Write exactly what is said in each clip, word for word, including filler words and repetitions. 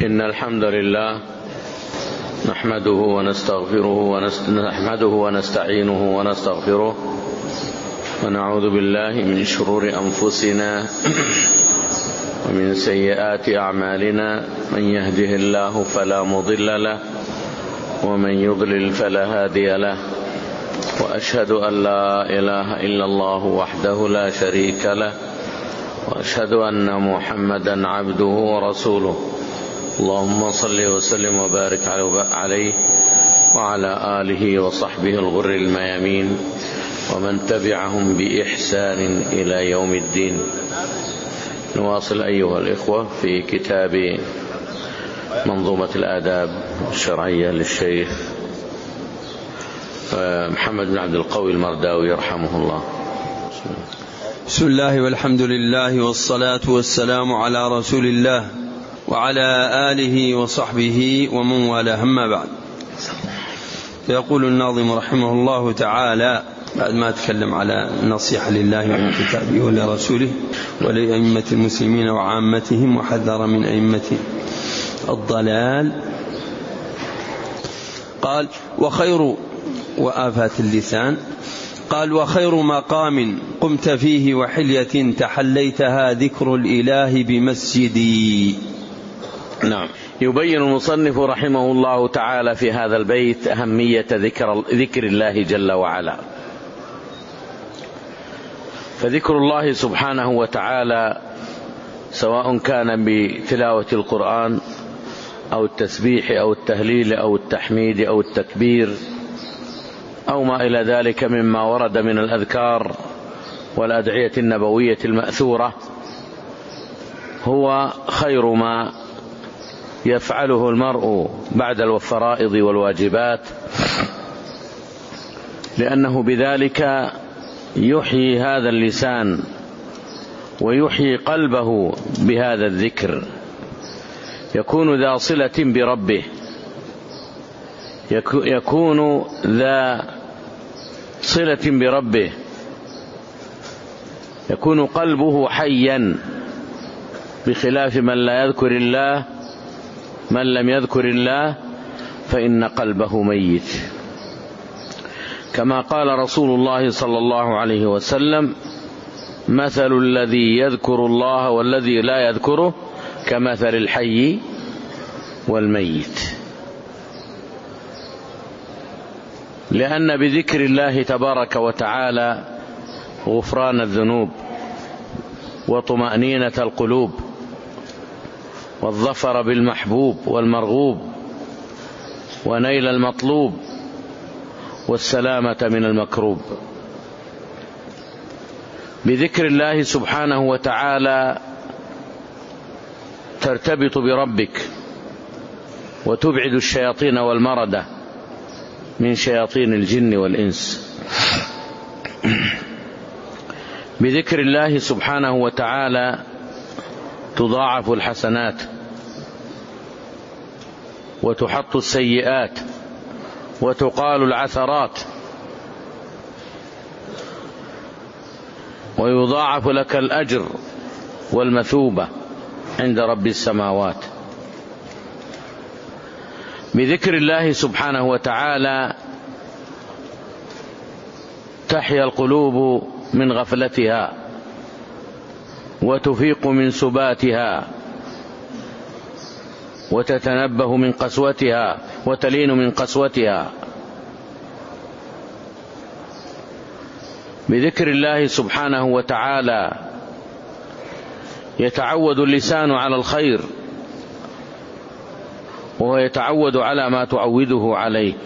إن الحمد لله نحمده ونستغفره ونست... نحمده ونستعينه ونستغفره ونعوذ بالله من شرور أنفسنا ومن سيئات أعمالنا. من يهده الله فلا مضل له ومن يضلل فلا هادي له، وأشهد أن لا إله إلا الله وحده لا شريك له، وأشهد أن محمدا عبده ورسوله. اللهم صل وسلم وبارك عليه وعلى آله وصحبه الغر الميامين ومن تبعهم بإحسان إلى يوم الدين. نواصل أيها الإخوة في كتاب منظومة الآداب الشرعية للشيخ محمد بن عبد القوي المرداوي رحمه الله. بسم الله والحمد لله والصلاة والسلام على رسول الله وعلى آله وصحبه ومن والاه، أما بعد. يقول الناظم رحمه الله تعالى بعد ما تكلم على النصيحة لله ولكتابه ولرسوله ولأئمة المسلمين وعامتهم، وحذر من أئمة الضلال، قال: وخير وآفات اللسان، قال: وخير مقام قمت فيه وحلية تحليتها ذكر الإله بمسجدي. نعم. يبين المصنف رحمه الله تعالى في هذا البيت أهمية ذكر, ذكر الله جل وعلا. فذكر الله سبحانه وتعالى سواء كان بتلاوة القرآن أو التسبيح أو التهليل أو التحميد أو التكبير أو ما إلى ذلك مما ورد من الأذكار والأدعية النبوية المأثورة، هو خير ما يفعله المرء بعد الفرائض والواجبات، لأنه بذلك يحيي هذا اللسان ويحيي قلبه بهذا الذكر، يكون ذا صلة بربه، يكون ذا صلة بربه، يكون قلبه حيا، بخلاف من لا يذكر الله، من لم يذكر الله فإن قلبه ميت. كما قال رسول الله صلى الله عليه وسلم: مثل الذي يذكر الله والذي لا يذكره كمثل الحي والميت. لأن بذكر الله تبارك وتعالى غفران الذنوب وطمأنينة القلوب والظفر بالمحبوب والمرغوب ونيل المطلوب والسلامة من المكروب. بذكر الله سبحانه وتعالى ترتبط بربك وتبعد الشياطين والمردة من شياطين الجن والإنس. بذكر الله سبحانه وتعالى تضاعف الحسنات وتحط السيئات وتقال العثرات، ويضاعف لك الأجر والمثوبة عند رب السماوات. بذكر الله سبحانه وتعالى تحيا القلوب من غفلتها وتفيق من سباتها وتتنبه من قسوتها وتلين من قسوتها. بذكر الله سبحانه وتعالى يتعود اللسان على الخير، وهو يتعود على ما تعوده عليه.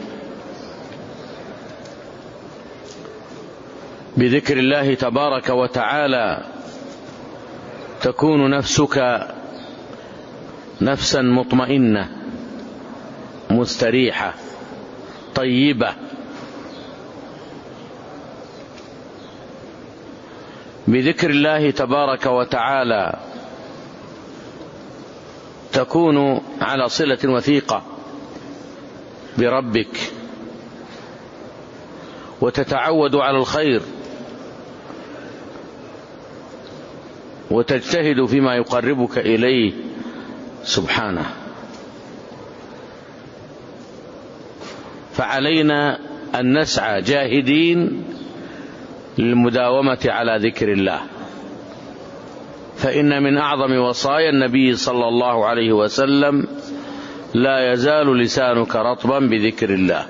بذكر الله تبارك وتعالى تكون نفسك نفسا مطمئنة مستريحة طيبة. بذكر الله تبارك وتعالى تكون على صلة وثيقة بربك وتتعود على الخير وتجتهد فيما يقربك إليه سبحانه. فعلينا أن نسعى جاهدين للمداومة على ذكر الله، فإن من أعظم وصايا النبي صلى الله عليه وسلم: لا يزال لسانك رطبا بذكر الله.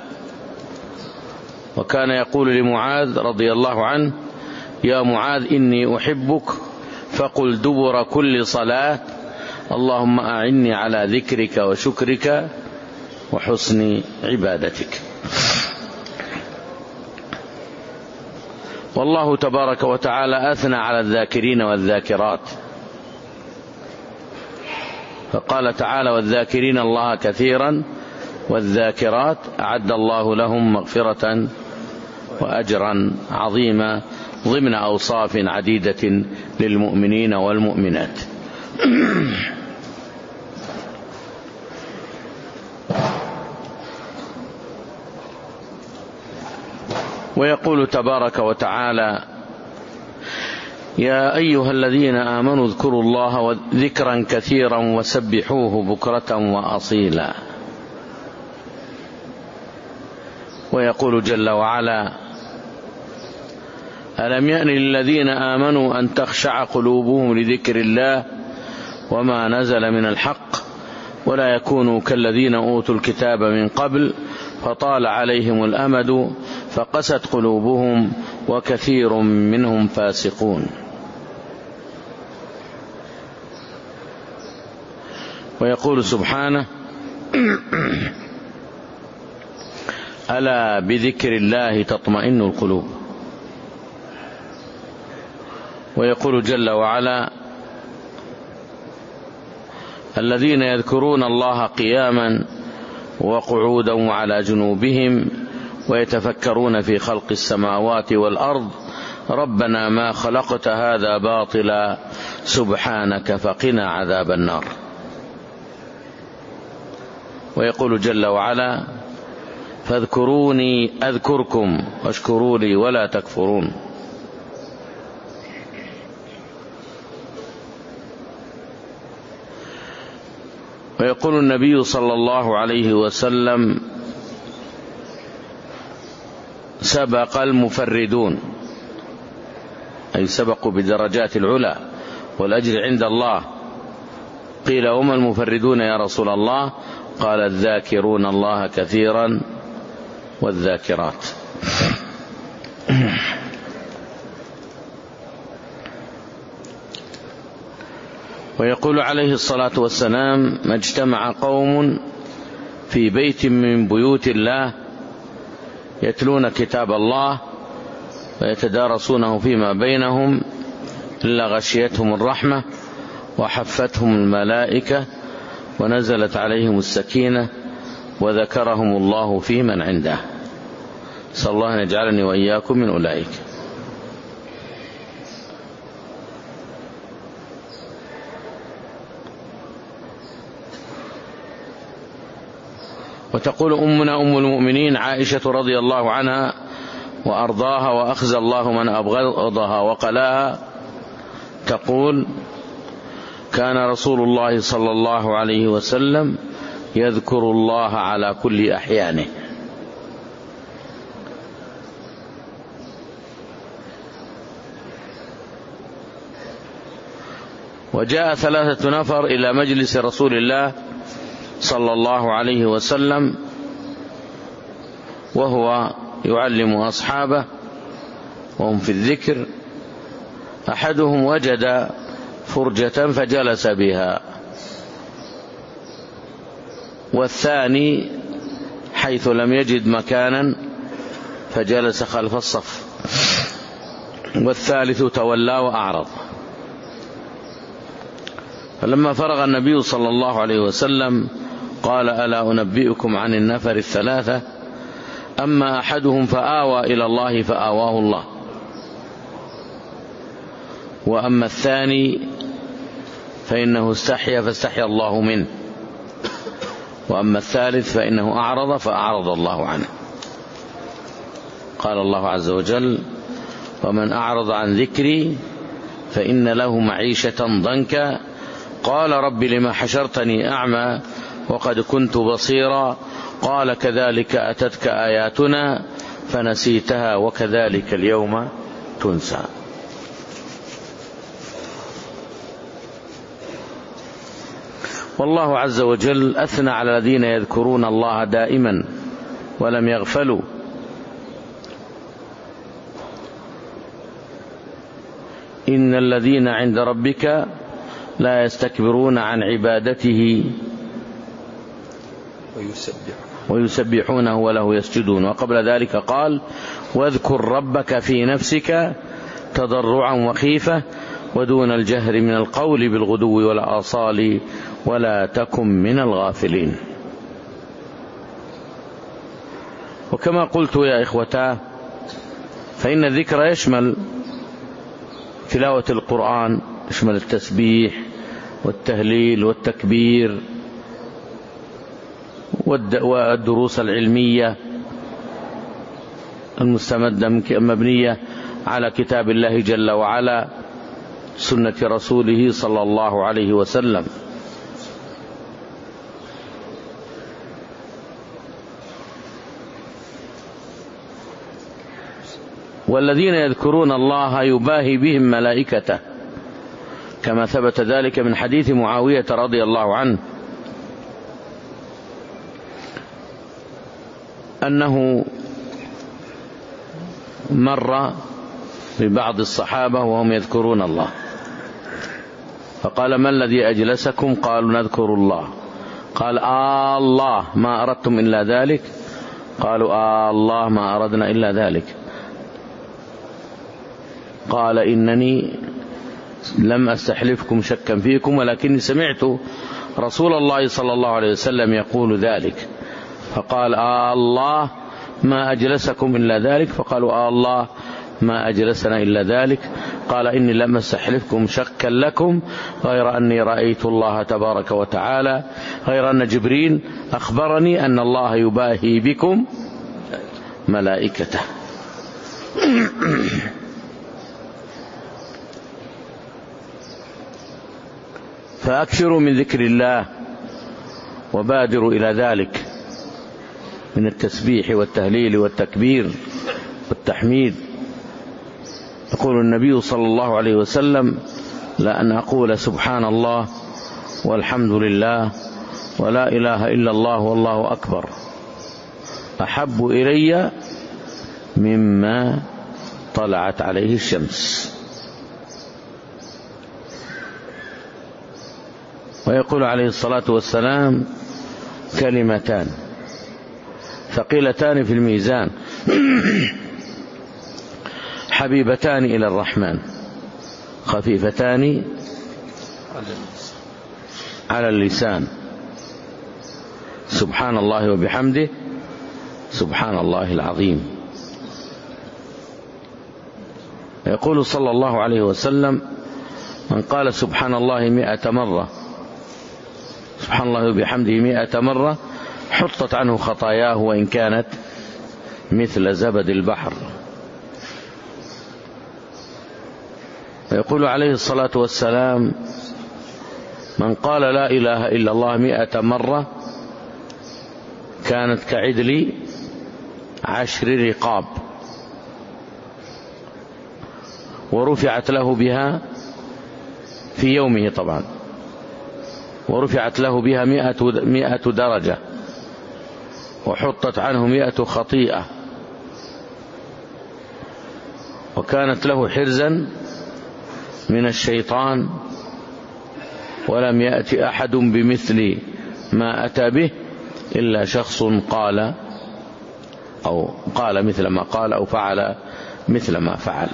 وكان يقول لمعاذ رضي الله عنه: يا معاذ إني أحبك، فقل دبر كل صلاة: اللهم أعني على ذكرك وشكرك وحسن عبادتك. والله تبارك وتعالى أثنى على الذاكرين والذاكرات، فقال تعالى: والذاكرين الله كثيرا والذاكرات أعد الله لهم مغفرة وأجرا عظيما، ضمن أوصاف عديدة للمؤمنين والمؤمنات. ويقول تبارك وتعالى: يا أيها الذين آمنوا اذكروا الله ذكرا كثيرا وسبحوه بكرة وأصيلا. ويقول جل وعلا: ألم يأن للذين آمنوا أن تخشع قلوبهم لذكر الله وما نزل من الحق ولا يكونوا كالذين أوتوا الكتاب من قبل فطال عليهم الأمد فقست قلوبهم وكثير منهم فاسقون. ويقول سبحانه: ألا بذكر الله تطمئن القلوب. ويقول جل وعلا: الذين يذكرون الله قياما وقعودا وعلى جنوبهم ويتفكرون في خلق السماوات والأرض ربنا ما خلقت هذا باطلا سبحانك فقنا عذاب النار. ويقول جل وعلا: فاذكروني أذكركم واشكروا لي ولا تكفرون. ويقول النبي صلى الله عليه وسلم: سبق المفردون، أي سبقوا بدرجات العلا والأجر عند الله. قيل: وما المفردون يا رسول الله؟ قال: الذاكرون الله كثيرا والذاكرات. ويقول عليه الصلاة والسلام: ما اجتمع قوم في بيت من بيوت الله يتلون كتاب الله ويتدارسونه فيما بينهم إلا غشيتهم الرحمة وحفتهم الملائكة ونزلت عليهم السكينة وذكرهم الله في من عنده. صلى الله أن يجعلني وإياكم من أولئك. وتقول أمنا أم المؤمنين عائشة رضي الله عنها وأرضاها وأخزى الله من أبغضها وقلاها، تقول: كان رسول الله صلى الله عليه وسلم يذكر الله على كل أحيانه. وجاء ثلاثة نفر إلى مجلس رسول الله صلى الله عليه وسلم وهو يعلم أصحابه وهم في الذكر. أحدهم وجد فرجة فجلس بها، والثاني حيث لم يجد مكانا فجلس خلف الصف، والثالث تولى وأعرض. فلما فرغ النبي صلى الله عليه وسلم قال: ألا أنبئكم عن النفر الثلاثة؟ أما أحدهم فآوى إلى الله فآواه الله، وأما الثاني فإنه استحيا فاستحيا الله منه، وأما الثالث فإنه أعرض فأعرض الله عنه. قال الله عز وجل: ومن أعرض عن ذكري فإن له معيشة ضنكا قال رب لما حشرتني أعمى وقد كنت بصيرا قال كذلك أتتك آياتنا فنسيتها وكذلك اليوم تنسى. والله عز وجل أثنى على الذين يذكرون الله دائما ولم يغفلوا، إن الذين عند ربك لا يستكبرون عن عبادته ويسبحونه وله يسجدون. وقبل ذلك قال واذكر ربك في نفسك تضرعا وخيفة ودون الجهر من القول بالغدو والآصال ولا تكن من الغافلين. وكما قلت يا إخوتاه فإن الذكر يشمل تلاوة القرآن، يشمل التسبيح والتهليل والتكبير والدروس العلمية المستمدة مبنية على كتاب الله جل وعلا سنة رسوله صلى الله عليه وسلم. والذين يذكرون الله يباهي بهم ملائكته، كما ثبت ذلك من حديث معاوية رضي الله عنه أنه مر ببعض الصحابة وهم يذكرون الله فقال ما الذي أجلسكم؟ قالوا نذكر الله. قال آه الله ما أردتم إلا ذلك؟ قالوا آه الله ما أردنا إلا ذلك. قال إنني لم أستحلفكم شكا فيكم ولكني سمعت رسول الله صلى الله عليه وسلم يقول ذلك. فقال آه الله ما أجلسكم إلا ذلك؟ فقالوا آه الله ما أجلسنا إلا ذلك. قال إني لم أستحلفكم شكا لكم غير أني رأيت الله تبارك وتعالى، غير أن جبريل أخبرني أن الله يباهي بكم ملائكته. فأكثروا من ذكر الله وبادروا إلى ذلك من التسبيح والتهليل والتكبير والتحميد. يقول النبي صلى الله عليه وسلم لأن أقول سبحان الله والحمد لله ولا إله إلا الله والله أكبر أحب إلي مما طلعت عليه الشمس. ويقول عليه الصلاة والسلام كلمتان ثقيلتان في الميزان حبيبتان إلى الرحمن خفيفتان على اللسان سبحان الله وبحمده سبحان الله العظيم. يقول صلى الله عليه وسلم من قال سبحان الله مئة مرة سبحان الله وبحمده مئة مرة حطت عنه خطاياه وإن كانت مثل زبد البحر. ويقول عليه الصلاة والسلام من قال لا إله إلا الله مئة مرة كانت كعدل عشر رقاب ورفعت له بها في يومه طبعا ورفعت له بها مئة, مئة درجة وحطت عنه مئة خطيئة وكانت له حرزا من الشيطان ولم يأتي أحد بمثل ما أتى به إلا شخص قال أو قال مثل ما قال أو فعل مثل ما فعل.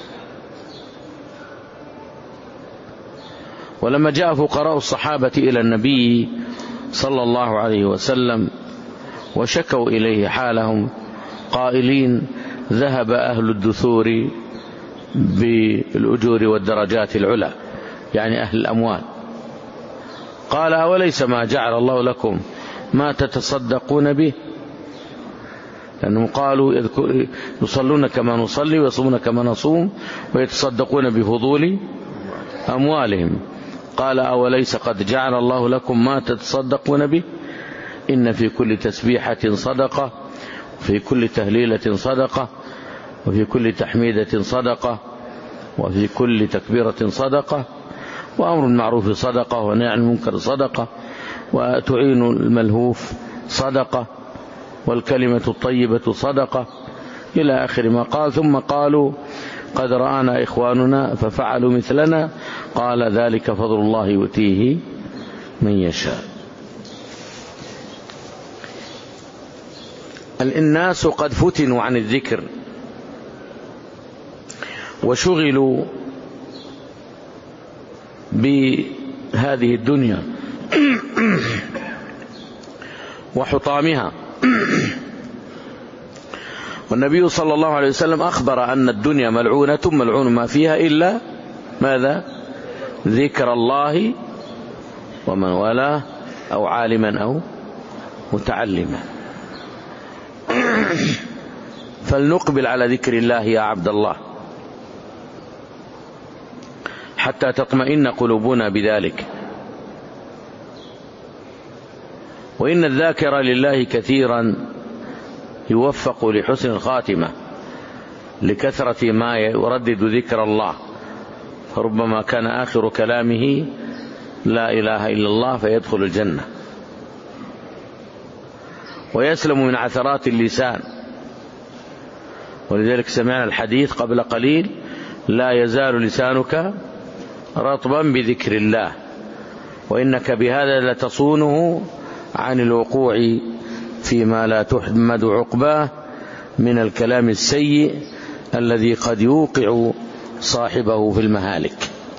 ولما جاء فقراء الصحابة إلى النبي صلى الله عليه وسلم وشكوا إليه حالهم قائلين ذهب أهل الدثور بالأجور والدرجات العلى يعني أهل الأموال. قال أوليس ما جعل الله لكم ما تتصدقون به؟ لأنهم قالوا يصلون كما نصلي ويصومون كما نصوم ويتصدقون بفضول أموالهم. قال أوليس قد جعل الله لكم ما تتصدقون به؟ إن في كل تسبيحة صدقة، وفي كل تهليلة صدقة، وفي كل تحميدة صدقة، وفي كل تكبيرة صدقة، وأمر المعروف صدقة، ونهي عن المنكر صدقة، وتعين الملهوف صدقة، والكلمة الطيبة صدقة، إلى آخر ما قال. ثم قالوا قد رآنا إخواننا ففعلوا مثلنا، قال ذلك فضل الله يؤتيه من يشاء. الناس قد فتنوا عن الذكر وشغلوا بهذه الدنيا وحطامها، والنبي صلى الله عليه وسلم أخبر أن الدنيا ملعونة ملعون ما فيها إلا ماذا؟ ذكر الله ومن والاه، أو عالما أو متعلما. فلنقبل على ذكر الله يا عبد الله حتى تطمئن قلوبنا بذلك. وإن الذاكر لله كثيرا يوفق لحسن الخاتمة لكثرة ما يردد ذكر الله، فربما كان آخر كلامه لا إله إلا الله فيدخل الجنة، ويسلم من عثرات اللسان. ولذلك سمعنا الحديث قبل قليل: لا يزال لسانك رطبا بذكر الله، وإنك بهذا لتصونه عن الوقوع فيما لا تحمد عقباه من الكلام السيء الذي قد يوقع صاحبه في المهالك.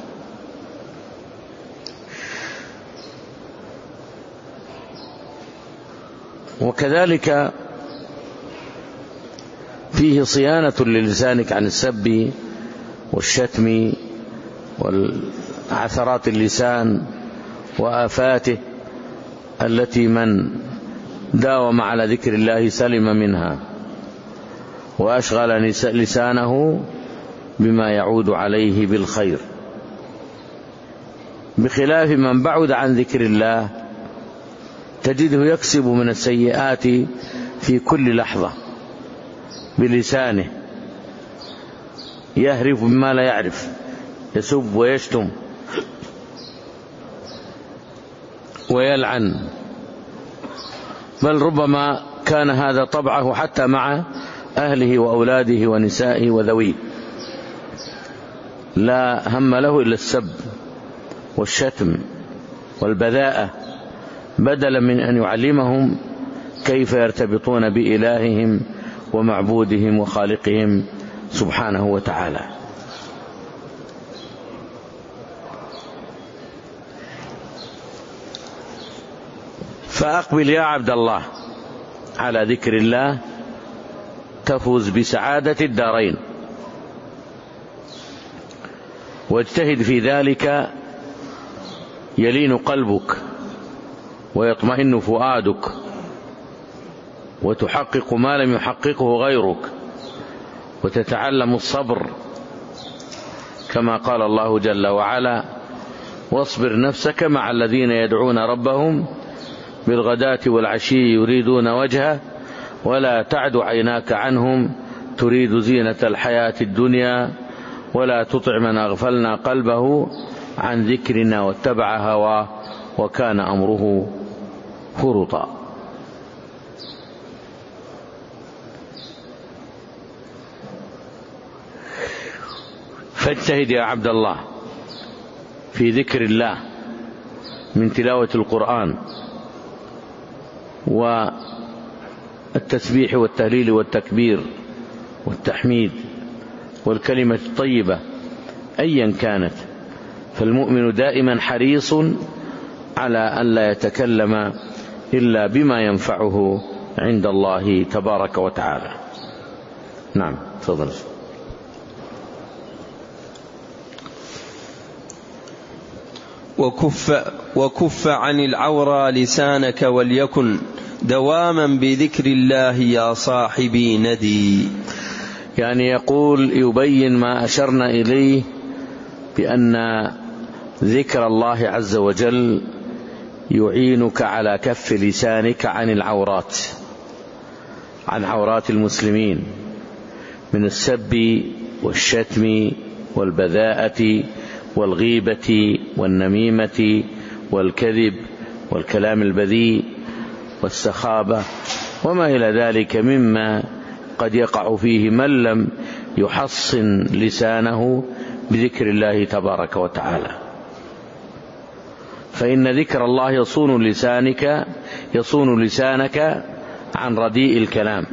وكذلك فيه صيانة للسانك عن السب والشتم والعثرات اللسان وآفاته التي من داوم على ذكر الله سلم منها، وأشغل لسانه بما يعود عليه بالخير، بخلاف من بعد عن ذكر الله تجده يكسب من السيئات في كل لحظة بلسانه، يهرف بما لا يعرف، يسب ويشتم ويلعن، بل ربما كان هذا طبعه حتى مع أهله وأولاده ونسائه وذويه، لا هم له إلا السب والشتم والبذاءة، بدلا من أن يعلمهم كيف يرتبطون بإلههم ومعبودهم وخالقهم سبحانه وتعالى. فأقبل يا عبد الله على ذكر الله تفوز بسعادة الدارين، واجتهد في ذلك يلين قلبك ويطمئن فؤادك، وتحقق ما لم يحققه غيرك، وتتعلم الصبر كما قال الله جل وعلا: واصبر نفسك مع الذين يدعون ربهم بالغداة والعشي يريدون وجهه ولا تعد عيناك عنهم تريد زينة الحياة الدنيا ولا تطع من أغفلنا قلبه عن ذكرنا واتبع هواه وكان أمره فرطا. فاجتهد يا عبد الله في ذكر الله من تلاوة القرآن والتسبيح والتهليل والتكبير والتحميد والكلمة الطيبة أيا كانت، فالمؤمن دائما حريص على أن لا يتكلم إلا بما ينفعه عند الله تبارك وتعالى. نعم، تفضل. وكف, وكف عن العورى لسانك وليكن دواما بذكر الله يا صاحبي ندي. يعني يقول يبين ما أشرنا إليه بأن ذكر الله عز وجل يعينك على كف لسانك عن العورات، عن عورات المسلمين من السب والشتم والبذاءة والغيبة والنميمة والكذب والكلام البذيء والسخابة وما إلى ذلك مما قد يقع فيه من لم يحصن لسانه بذكر الله تبارك وتعالى. فإن ذكر الله يصون لسانك يصون لسانك عن رديء الكلام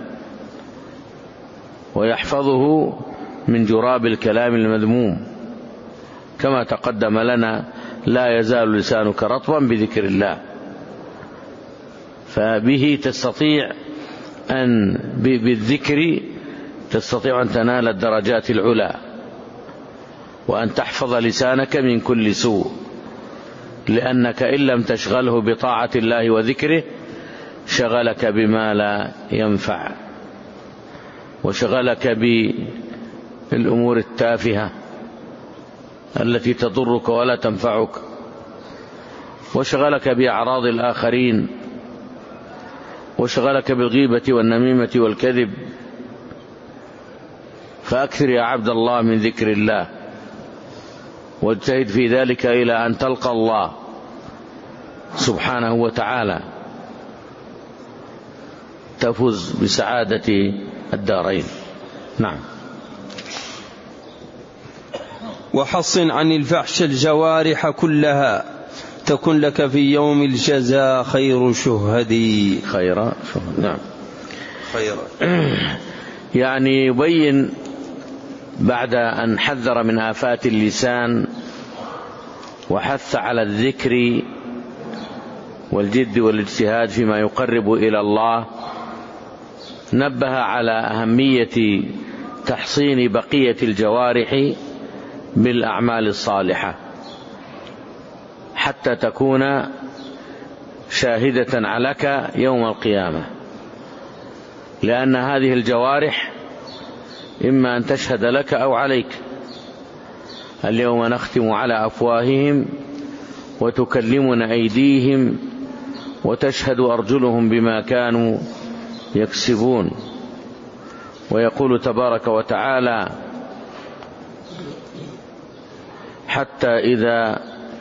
ويحفظه من جراب الكلام المذموم، كما تقدم لنا لا يزال لسانك رطبا بذكر الله، فبه تستطيع أن بالذكر تستطيع أن تنال الدرجات العلى وأن تحفظ لسانك من كل سوء، لأنك إن لم تشغله بطاعة الله وذكره شغلك بما لا ينفع وشغلك بالأمور التافهة التي تضرك ولا تنفعك وشغلك بأعراض الآخرين وشغلك بالغيبة والنميمة والكذب. فأكثر يا عبد الله من ذكر الله واجتهد في ذلك إلى أن تلقى الله سبحانه وتعالى تفوز بسعادة الدارين. نعم. وحصن عن الفحش الجوارح كلها تكن لك في يوم الجزاء خير شهدي. خير شهد. نعم. خير. يعني يبين بعد أن حذر من آفات اللسان وحث على الذكر والجد والاجتهاد فيما يقرب إلى الله، نبه على أهمية تحصين بقية الجوارح بالأعمال الصالحة حتى تكون شاهدة عليك يوم القيامة، لأن هذه الجوارح إما أن تشهد لك أو عليك. اليوم نختم على أفواههم وتكلمنا أيديهم وتشهد أرجلهم بما كانوا يكسبون. ويقول تبارك وتعالى حتى إذا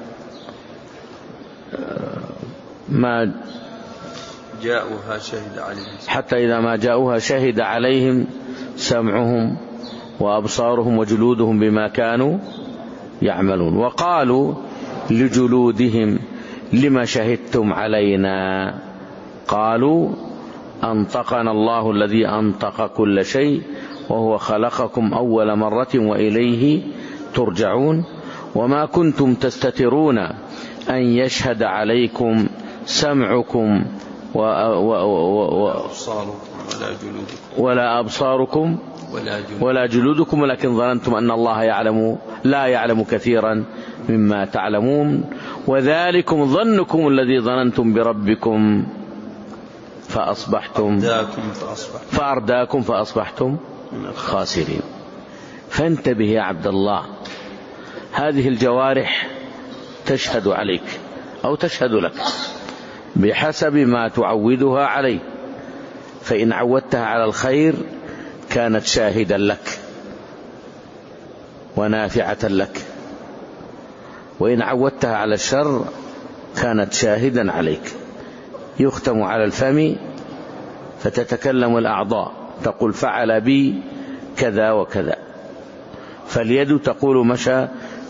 ما جاءوها شهد عليهم حتى إذا ما جاءوها شهد عليهم سمعهم وأبصارهم وجلودهم بما كانوا يعملون. وقالوا لجلودهم لما شهدتم علينا قالوا أنطقنا الله الذي أنطق كل شيء وهو خلقكم أول مرة وإليه ترجعون وما كنتم تستترون أن يشهد عليكم سمعكم و و و ولا أبصاركم ولا جلودكم ولكن ظننتم أن الله يعلم لا يعلم كثيرا مما تعلمون وذلكم ظنكم الذي ظننتم بربكم فأصبحتم فأرداكم فأصبحتم خاسرين. فانتبه يا عبد الله، هذه الجوارح تشهد عليك أو تشهد لك بحسب ما تعودها عليه، فإن عودتها على الخير كانت شاهدا لك ونافعة لك، وإن عودتها على الشر كانت شاهدا عليك. يختم على الفم فتتكلم الأعضاء تقول فعل بي كذا وكذا، فاليد تقول مشى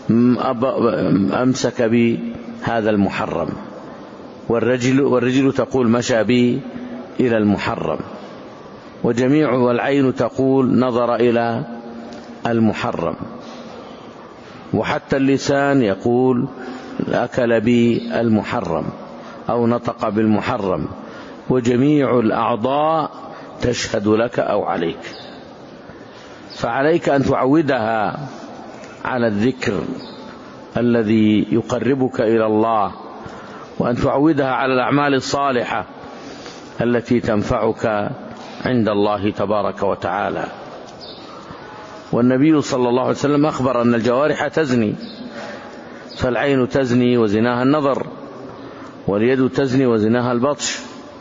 أمسك بي هذا المحرم، والرجل, والرجل تقول مشى بي إلى المحرم، وجميع والعين تقول نظر إلى المحرم، وحتى اللسان يقول أكل بي المحرم أو نطق بالمحرم، وجميع الأعضاء تشهد لك أو عليك. فعليك أن تعودها على الذكر الذي يقربك إلى الله، وأن تعودها على الأعمال الصالحة التي تنفعك عند الله تبارك وتعالى. والنبي صلى الله عليه وسلم أخبر أن الجوارح تزني، فالعين تزني وزناها النظر، واليد تزني وزناها البطش،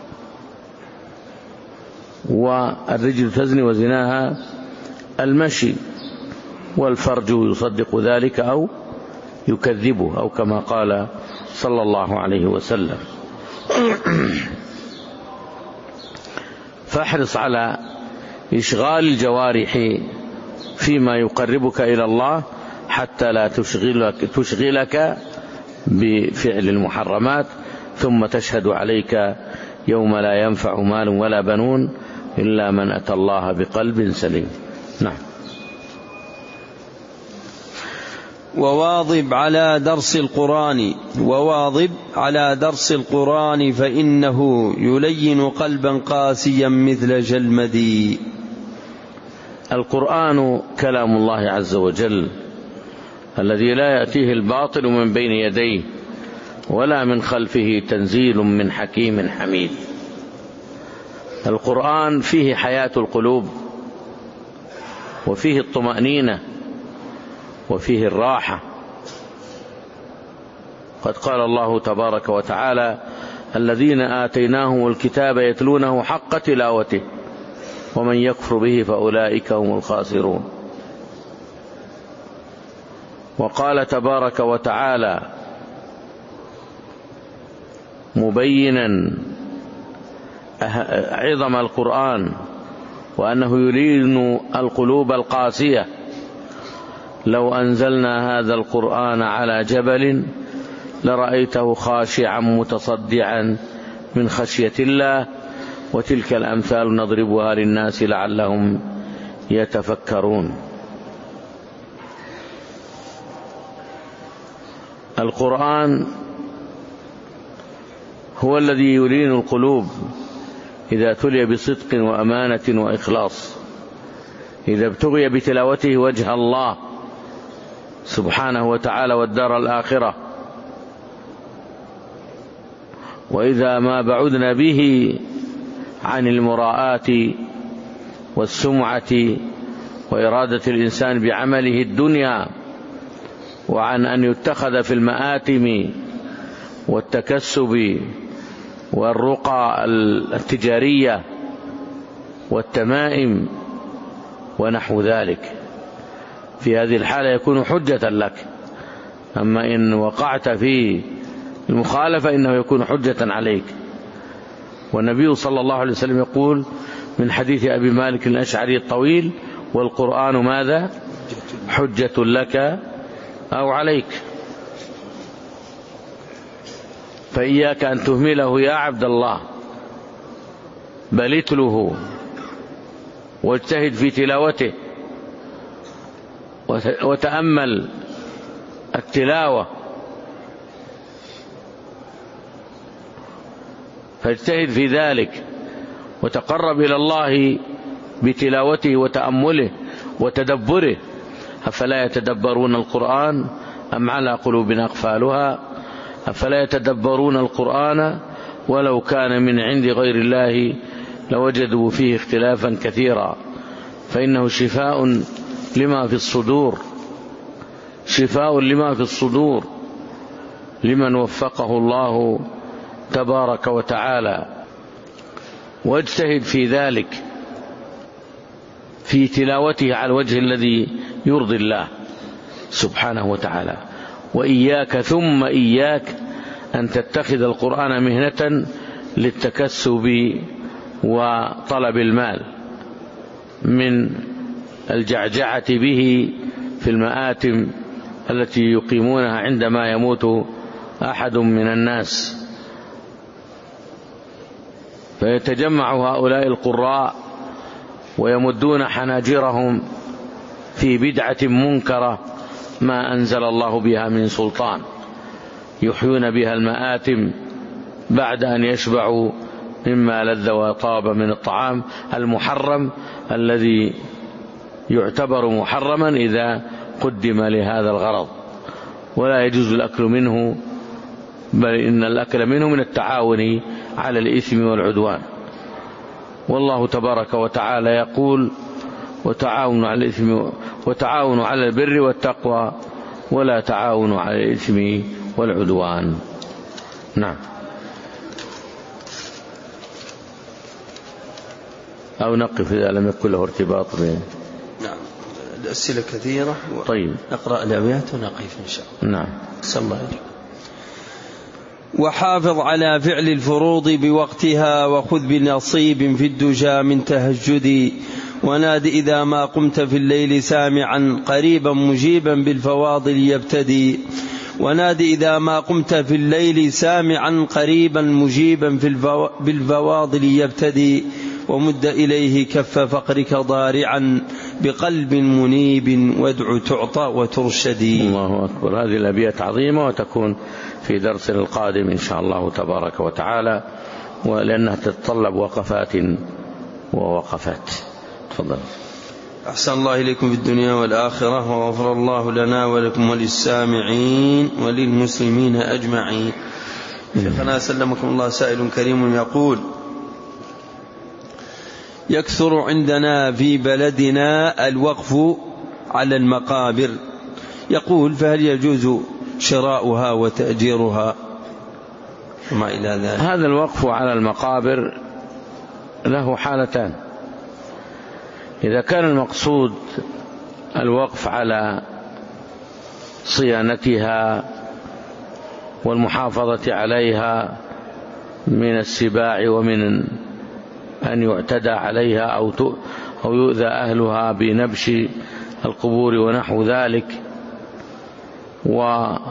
والرجل تزني وزناها المشي، والفرج يصدق ذلك أو يكذبه، أو كما قال صلى الله عليه وسلم. فاحرص على إشغال الجوارح فيما يقربك إلى الله حتى لا تشغلك, تشغلك بفعل المحرمات، ثم تشهد عليك يوم لا ينفع مال ولا بنون إلا من أتى الله بقلب سليم. نعم. وواظب على درس القرآن وواظب على درس القرآن فإنه يلين قلبا قاسيا مثل جلمدي. القرآن كلام الله عز وجل الذي لا يأتيه الباطل من بين يديه ولا من خلفه، تنزيل من حكيم حميد. القرآن فيه حياة القلوب، وفيه الطمأنينة، وفيه الراحة. قد قال الله تبارك وتعالى: الذين آتيناهم الكتاب يتلونه حق تلاوته ومن يكفر به فأولئك هم الخاسرون. وقال تبارك وتعالى مبينا عظم القرآن وأنه يلين القلوب القاسية: لو أنزلنا هذا القرآن على جبل لرأيته خاشعا متصدعا من خشية الله وتلك الأمثال نضربها للناس لعلهم يتفكرون. القرآن هو الذي يلين القلوب إذا تلي بصدق وأمانة وإخلاص، إذا ابتغي بتلاوته وجه الله سبحانه وتعالى والدار الآخرة، وإذا ما بعدنا به عن المراءة والسمعة وإرادة الإنسان بعمله الدنيا، وعن أن يتخذ في المآتم والتكسب والرقى التجارية والتمائم ونحو ذلك. في هذه الحالة يكون حجة لك، أما إن وقعت في المخالفة إنه يكون حجة عليك. والنبي صلى الله عليه وسلم يقول من حديث أبي مالك الأشعري الطويل: والقرآن ماذا؟ حجة لك أو عليك. فإياك أن تهمله يا عبد الله، بل اتله واجتهد في تلاوته وتأمل التلاوة، فاجتهد في ذلك وتقرب إلى الله بتلاوته وتأمله وتدبره. أفلا يتدبرون القرآن أم على قلوب أقفالها؟ أفلا يتدبرون القرآن ولو كان من عند غير الله لوجدوا فيه اختلافا كثيرا، فإنه شفاء لما في الصدور، شفاء لما في الصدور لمن وفقه الله تبارك وتعالى. واجتهد في ذلك، في تلاوته على الوجه الذي يرضي الله سبحانه وتعالى. وإياك ثم إياك أن تتخذ القرآن مهنة للتكسب وطلب المال، من الجعجعة به في المآتم التي يقيمونها عندما يموت أحد من الناس. فيتجمع هؤلاء القراء ويمدون حناجرهم في بدعة منكرة ما أنزل الله بها من سلطان، يحيون بها المآتم بعد أن يشبعوا مما لذ وطاب من الطعام المحرم الذي يعتبر محرما إذا قدم لهذا الغرض، ولا يجوز الأكل منه، بل إن الأكل منه من التعاون على الإثم والعدوان. والله تبارك وتعالى يقول: وتعاونوا على الإثم وتعاونوا على البر والتقوى ولا تعاونوا على الإثم والعدوان. نعم. أو نقف إذا لم يكن له ارتباط به. نعم الأسئلة كثيرة. طيب نقرأ الأبيات ونقف إن شاء الله. نعم. صلى الله عليه وسلم. وحافظ على فعل الفروض بوقتها وخذ بنصيب في الدجى من تهجدي وناد إذا ما قمت في الليل سامعا قريبا مجيبا بالفواضل يبتدي وناد إذا ما قمت في الليل سامعا قريبا مجيبا في بالفواضل يبتدي ومد إليه كف فقرك ضارعا بقلب منيب وادع تعطى وترشدي. الله أكبر. هذه الأبيات عظيمة وتكون في درس القادم إن شاء الله تبارك وتعالى، ولأنها تتطلب وقفات ووقفات. تفضل. أحسن الله إليكم في الدنيا والآخرة وغفر الله لنا ولكم وللسامعين وللمسلمين أجمعين. شيخنا سلمكم الله سائل كريم يقول: يكثر عندنا في بلدنا الوقف على المقابر، يقول فهل يجوز شراؤها وتأجيرها وما إلى ذلك؟ هذا الوقف على المقابر له حالتان: إذا كان المقصود الوقف على صيانتها والمحافظة عليها من السباع ومن أن يعتدى عليها أو أو يؤذى أهلها بنبش القبور ونحو ذلك، ومن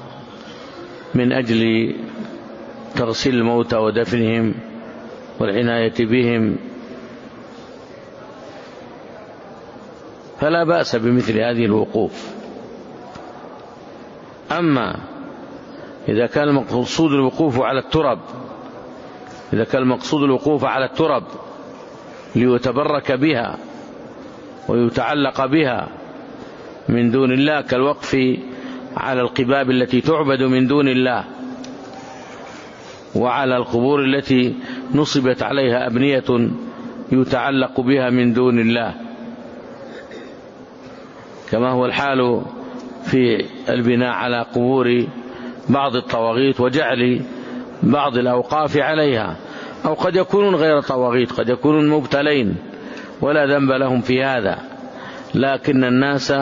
أجل تغسيل الموتى ودفنهم والعناية بهم، فلا بأس بمثل هذه الوقوف. أما إذا كان المقصود الوقوف على الترب إذا كان المقصود الوقوف على الترب ليتبرك بها ويتعلق بها من دون الله، كالوقف على القباب التي تعبد من دون الله وعلى القبور التي نصبت عليها أبنية يتعلق بها من دون الله، كما هو الحال في البناء على قبور بعض الطواغيت وجعل بعض الأوقاف عليها، أو قد يكونون غير طواغيت، قد يكونون مبتلين ولا ذنب لهم في هذا، لكن الناس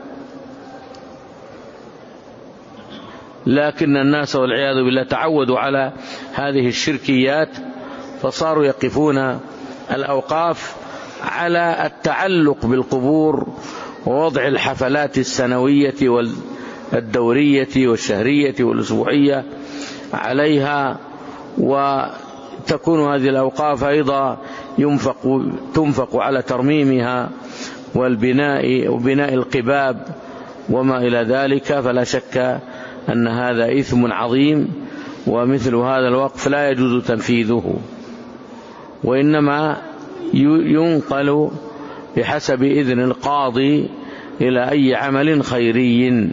لكن الناس والعياذ بالله تعودوا على هذه الشركيات، فصاروا يقفون الأوقاف على التعلق بالقبور ووضع الحفلات السنوية والدورية والشهرية والأسبوعية عليها، وتكون هذه الأوقاف أيضا ينفق تنفق على ترميمها والبناء وبناء القباب وما إلى ذلك، فلا شك أن هذا إثم عظيم، ومثل هذا الوقف لا يجوز تنفيذه، وإنما ينقل بحسب إذن القاضي إلى أي عمل خيري،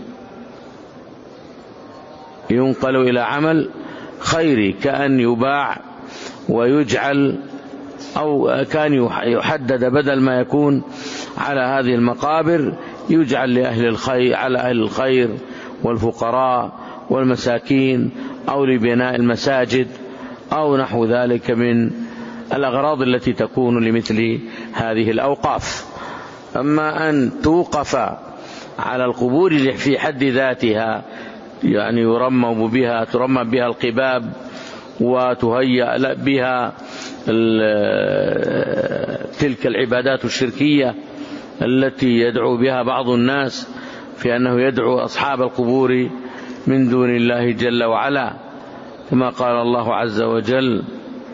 ينقل إلى عمل خيري كأن يباع ويجعل، أو كان يحدد بدل ما يكون على هذه المقابر يجعل لأهل الخير على أهل الخير والفقراء والمساكين، أو لبناء المساجد أو نحو ذلك من الأغراض التي تكون لمثل هذه الأوقاف. أما أن توقف على القبور في حد ذاتها، يعني يرمم بها ترمم بها القباب وتهيأ بها تلك العبادات الشركية التي يدعو بها بعض الناس في أنه يدعو أصحاب القبور من دون الله جل وعلا، كما قال الله عز وجل: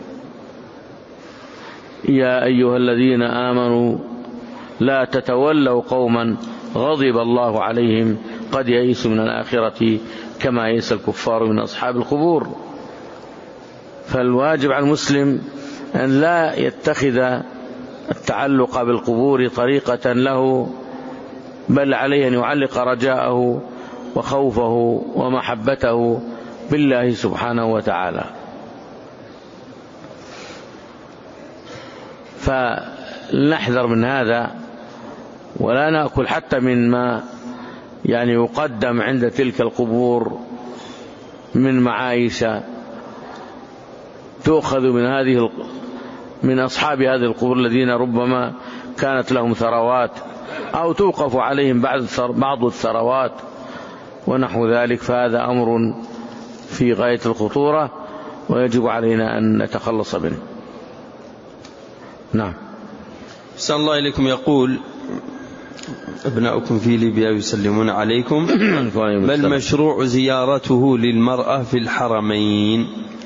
يا أيها الذين آمنوا لا تتولوا قوما غضب الله عليهم قد يئسوا من الآخرة كما يئس الكفار من أصحاب القبور. فالواجب على المسلم أن لا يتخذ التعلق بالقبور طريقة له، بل عليه أن يعلق رجاءه وخوفه ومحبته بالله سبحانه وتعالى. فلنحذر من هذا، ولا نأكل حتى من ما يعني يقدم عند تلك القبور من معايش تؤخذ من هذه من أصحاب هذه القبور الذين ربما كانت لهم ثروات أو توقف عليهم بعض الثروات ونحو ذلك، فهذا أمر في غاية الخطورة ويجب علينا أن نتخلص منه. نعم. أحسن الله إليكم. يقول أبناؤكم في ليبيا يسلمون عليكم، ما المشروع زيارته للمرأة في الحرمين؟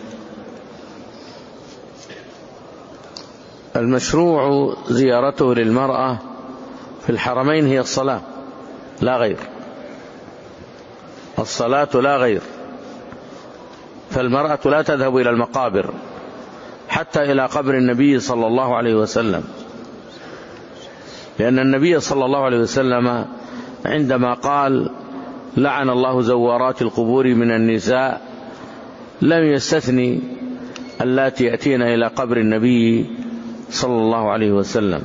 المشروع زيارته للمرأة في الحرمين هي الصلاة لا غير، الصلاة لا غير. فالمرأة لا تذهب إلى المقابر حتى إلى قبر النبي صلى الله عليه وسلم، لأن النبي صلى الله عليه وسلم عندما قال لعن الله زوارات القبور من النساء لم يستثني اللاتي يأتين إلى قبر النبي صلى الله عليه وسلم.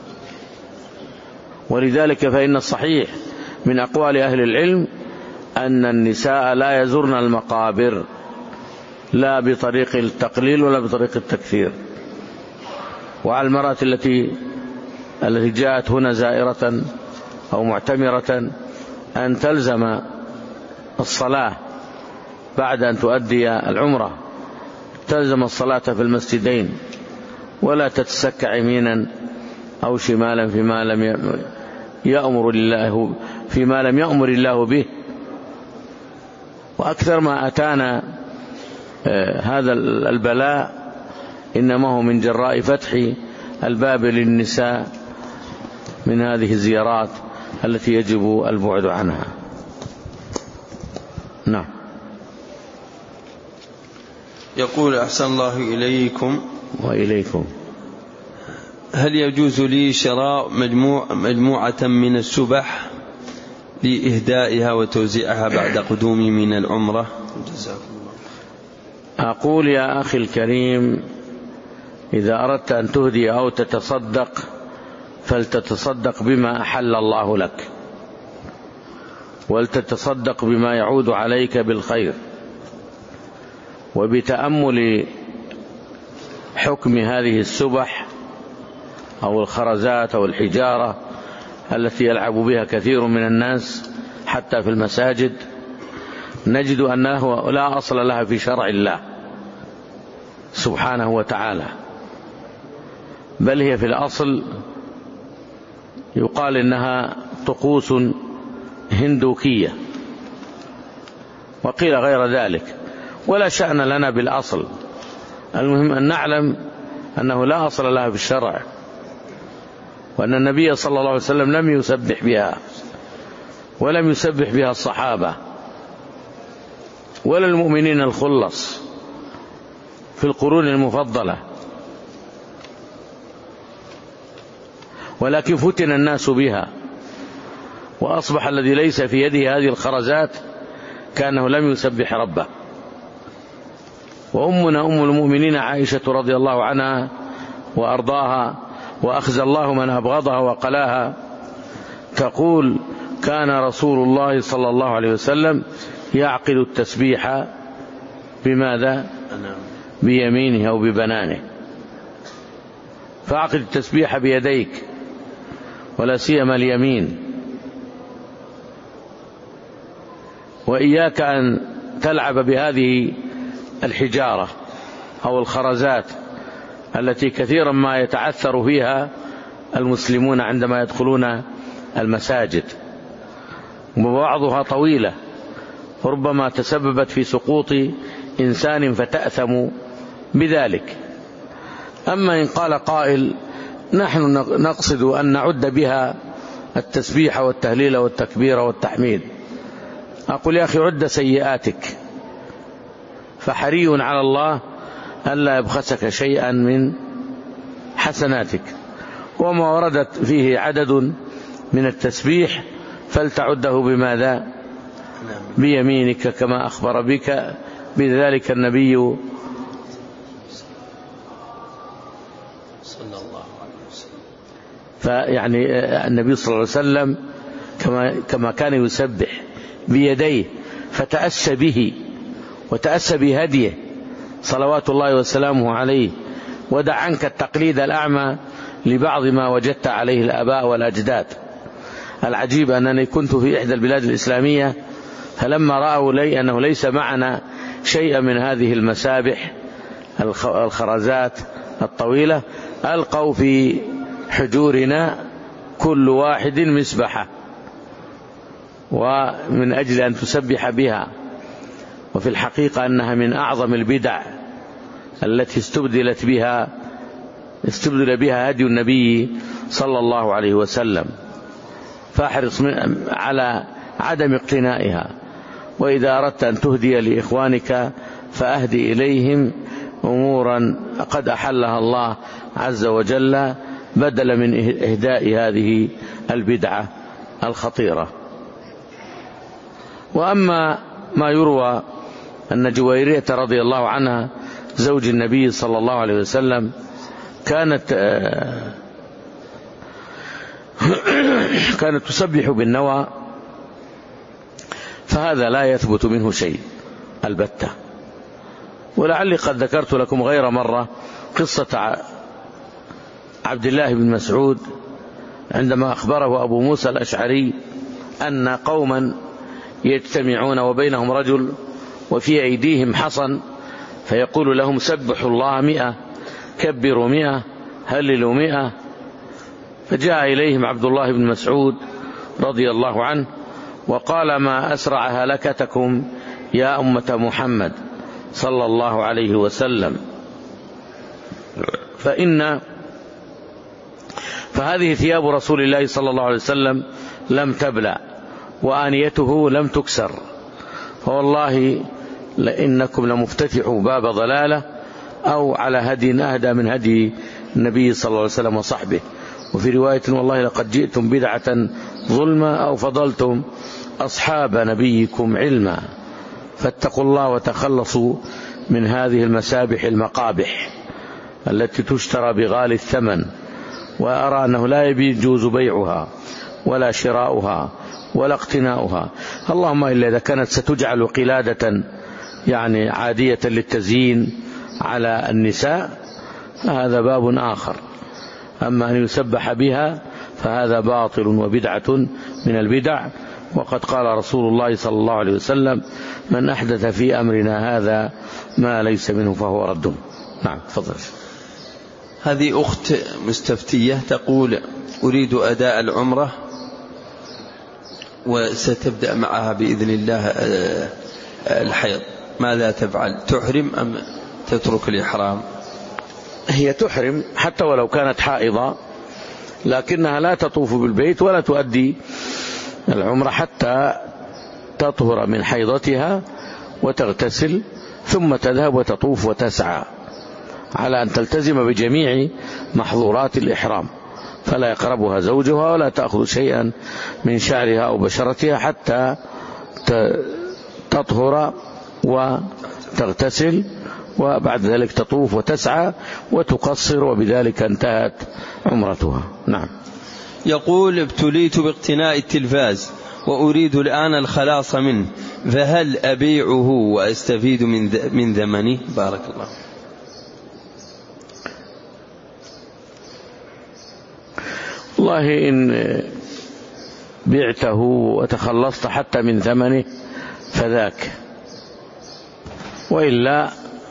ولذلك فإن الصحيح من أقوال أهل العلم أن النساء لا يزورن المقابر لا بطريق التقليل ولا بطريق التكثير. وعلى المرأة التي التي جاءت هنا زائرة أو معتمرة أن تلزم الصلاة بعد أن تؤدي العمرة، تلزم الصلاة في المسجدين ولا تتسكع يمينا أو شمالا فيما لم يأمر الله فيما لم يأمر الله به. وأكثر ما أتانا هذا البلاء إنما هو من جراء فتح الباب للنساء من هذه الزيارات التي يجب البعد عنها. نعم. يقول أحسن الله إليكم وإليكم، هل يجوز لي شراء مجموع مجموعة من السبح لإهدائها وتوزيعها بعد قدومي من العمرة؟ أقول يا أخي الكريم، إذا أردت أن تهدي أو تتصدق فلتتصدق بما أحل الله لك، ولتتصدق بما يعود عليك بالخير، وبتأمل حكم هذه السبح أو الخرزات أو الحجارة التي يلعب بها كثير من الناس حتى في المساجد، نجد أنه لا أصل لها في شرع الله سبحانه وتعالى، بل هي في الأصل يقال إنها طقوس هندوكية، وقيل غير ذلك، ولا شأن لنا بالأصل. المهم أن نعلم أنه لا أصل لها في الشرع، وأن النبي صلى الله عليه وسلم لم يسبح بها ولم يسبح بها الصحابة ولا المؤمنين الخلص في القرون المفضلة، ولكن فتن الناس بها، وأصبح الذي ليس في يده هذه الخرزات كأنه لم يسبح ربه. وأمنا أم المؤمنين عائشة رضي الله عنها وأرضاها وأخزى الله من أبغضها وقلاها تقول: كان رسول الله صلى الله عليه وسلم يعقد التسبيح بماذا؟ بيمينه أو ببنانه. فأعقد التسبيح بيديك ولا سيما اليمين، وإياك أن تلعب بهذه الحجارة أو الخرزات التي كثيرا ما يتعثر فيها المسلمون عندما يدخلون المساجد، وبعضها طويلة ربما تسببت في سقوط إنسان فتأثم بذلك. أما إن قال قائل: نحن نقصد أن نعد بها التسبيح والتهليل والتكبير والتحميد، أقول: يا أخي عد سيئاتك، فحري على الله ألا يبخسك شيئا من حسناتك، وما وردت فيه عدد من التسبيح فلتعده بماذا؟ بيمينك، كما أخبر بك بذلك النبي صلى الله عليه وسلم. فيعني النبي صلى الله عليه وسلم كما, كما كان يسبح بيديه فتأسى به وتأسى بهديه صلوات الله وسلامه عليه ودع عنك التقليد الأعمى لبعض ما وجدت عليه الآباء والأجداد. العجيب أنني كنت في إحدى البلاد الإسلامية، فلما رأوا لي أنه ليس معنا شيء من هذه المسابح الخرزات الطويلة، ألقوا في حجورنا كل واحد مسبحة، ومن أجل أن تسبح بها. وفي الحقيقة أنها من أعظم البدع التي استبدلت بها استبدل بها هدي النبي صلى الله عليه وسلم، فاحرص على عدم اقتنائها. وإذا أردت أن تهدي لإخوانك فأهدي إليهم أمورا قد أحلها الله عز وجل، بدلا من إهداء هذه البدعة الخطيرة. وأما ما يروى أن جويرية رضي الله عنها زوج النبي صلى الله عليه وسلم كانت كانت تسبح بالنوى، فهذا لا يثبت منه شيء البتة. ولعلي قد ذكرت لكم غير مرة قصة عبد الله بن مسعود عندما أخبره أبو موسى الأشعري أن قوما يجتمعون وبينهم رجل وفي أيديهم حصن، فيقول لهم سبحوا الله مئة، كبروا مئة، هللوا مئة. فجاء إليهم عبد الله بن مسعود رضي الله عنه وقال ما أسرع هلكتكم يا أمة محمد صلى الله عليه وسلم، فإن فهذه ثياب رسول الله صلى الله عليه وسلم لم تبلع وآنيته لم تكسر، فوالله لإنكم لمفتتحوا باب ضلالة أو على هدي أهدى من هدي النبي صلى الله عليه وسلم وصحبه. وفي رواية والله لقد جئتم بدعة ظلما أو فضلتم أصحاب نبيكم علما، فاتقوا الله وتخلصوا من هذه المسابح المقابح التي تشترى بغالي الثمن. وأرى أنه لا يجوز بيعها ولا شراؤها ولا اقتناؤها، اللهم إلا إذا كانت ستجعل قلادة يعني عادية للتزيين على النساء فهذا باب آخر. أما أن يسبح بها فهذا باطل وبدعة من البدع. وقد قال رسول الله صلى الله عليه وسلم من أحدث في أمرنا هذا ما ليس منه فهو رد. نعم تفضل. هذه أخت مستفتية تقول أريد أداء العمرة وستبدأ معها بإذن الله الحيض، ماذا تفعل؟ تحرم أم تترك الإحرام؟ هي تحرم حتى ولو كانت حائضة، لكنها لا تطوف بالبيت ولا تؤدي العمرة حتى تطهر من حيضتها وتغتسل، ثم تذهب وتطوف وتسعى، على أن تلتزم بجميع محظورات الإحرام، فلا يقربها زوجها ولا تأخذ شيئا من شعرها أو بشرتها حتى تطهر وتغتسل، وبعد ذلك تطوف وتسعى وتقصر، وبذلك انتهت عمرتها. نعم. يقول ابتليت باقتناء التلفاز وأريد الآن الخلاص منه، فهل أبيعه وأستفيد من من ثمنه؟ بارك الله. والله إن بعته وتخلصت حتى من ثمنه فذاك، وإلا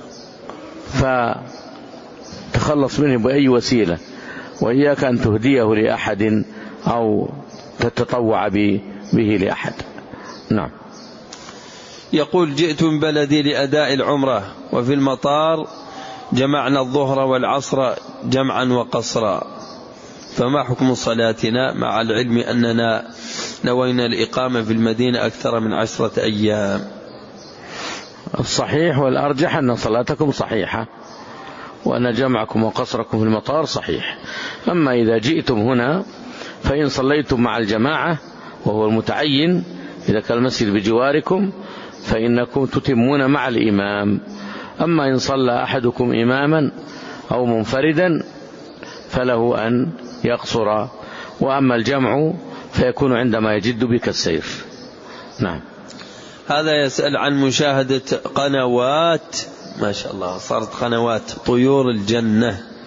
فتخلص منه بأي وسيلة، وإياك أن تهديه لأحد أو تتطوع به لأحد. نعم. يقول جئت من بلدي لأداء العمرة وفي المطار جمعنا الظهر والعصر جمعا وقصرا، فما حكم صلاتنا مع العلم أننا نوينا الإقامة في المدينة أكثر من عشرة أيام؟ الصحيح والأرجح أن صلاتكم صحيحة وأن جمعكم وقصركم في المطار صحيح. أما إذا جئتم هنا فإن صليتم مع الجماعة وهو المتعين إذا كان المسجد بجواركم فإنكم تتمون مع الإمام. أما إن صلى أحدكم إماما أو منفردا فله أن يقصر، وأما الجمع فيكون عندما يجد بك السير. نعم. هذا يسأل عن مشاهدة قنوات، ما شاء الله صارت قنوات طيور الجنة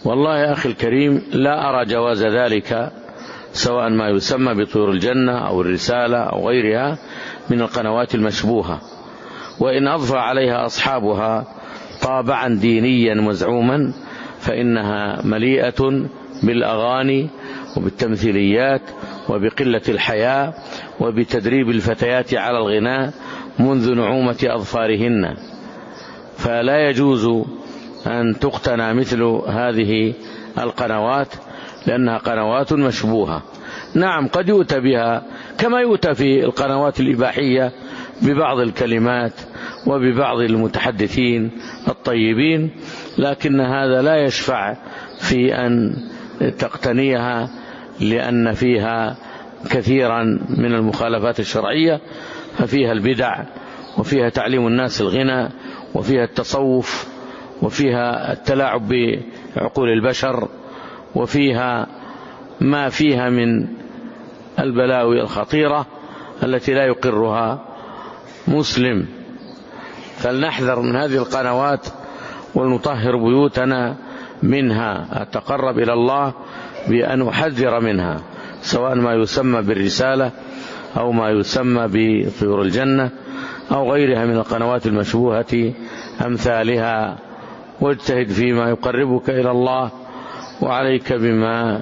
والله يا أخي الكريم لا أرى جواز ذلك، سواء ما يسمى بطيور الجنة أو الرسالة أو غيرها من القنوات المشبوهة، وإن أضفى عليها أصحابها طابعا دينيا مزعوما فإنها مليئة بالأغاني وبالتمثيليات وبقلة الحياء وبتدريب الفتيات على الغناء منذ نعومة أظفارهن، فلا يجوز أن تقتنى مثل هذه القنوات لأنها قنوات مشبوهة. نعم قد يؤتى بها كما يؤتى في القنوات الإباحية ببعض الكلمات وببعض المتحدثين الطيبين، لكن هذا لا يشفع في أن تقتنيها، لأن فيها كثيرا من المخالفات الشرعية، ففيها البدع وفيها تعليم الناس الغنى وفيها التصوف وفيها التلاعب بعقول البشر وفيها ما فيها من البلاوي الخطيرة التي لا يقرها مسلم. فلنحذر من هذه القنوات ونطهر بيوتنا منها. أتقرب إلى الله بأن أحذر منها، سواء ما يسمى بالرسالة أو ما يسمى بطيور الجنة أو غيرها من القنوات المشبوهة أمثالها، واجتهد فيما يقربك إلى الله، وعليك بما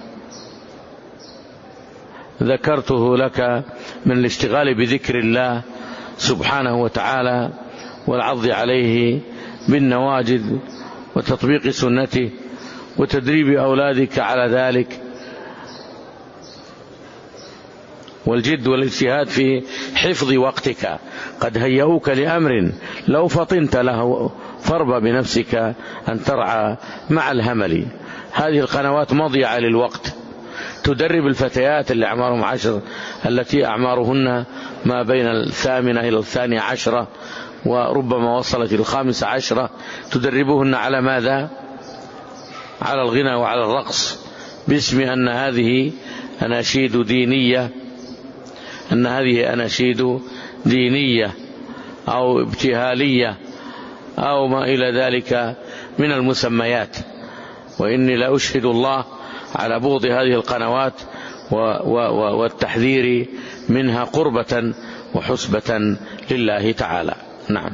ذكرته لك من الاشتغال بذكر الله سبحانه وتعالى والعض عليه بالنواجذ وتطبيق سنته وتدريب أولادك على ذلك، والجد والاجتهاد في حفظ وقتك. قد هيئوك لأمر لو فطنت له فاربى بنفسك أن ترعى مع الهمل. هذه القنوات مضيعة للوقت، تدرب الفتيات اللي أعمارهم عشر، التي أعمارهن ما بين الثامنة إلى الثانية عشرة وربما وصلت إلى الخامسة عشرة، تدربهن على ماذا؟ على الغنى وعلى الرقص، باسم أن هذه أناشيد دينية أن هذه أناشيد دينية أو ابتهالية أو ما إلى ذلك من المسميات. وإني لا أشهد الله على بغض هذه القنوات والتحذير منها قربة وحسبة لله تعالى. نعم.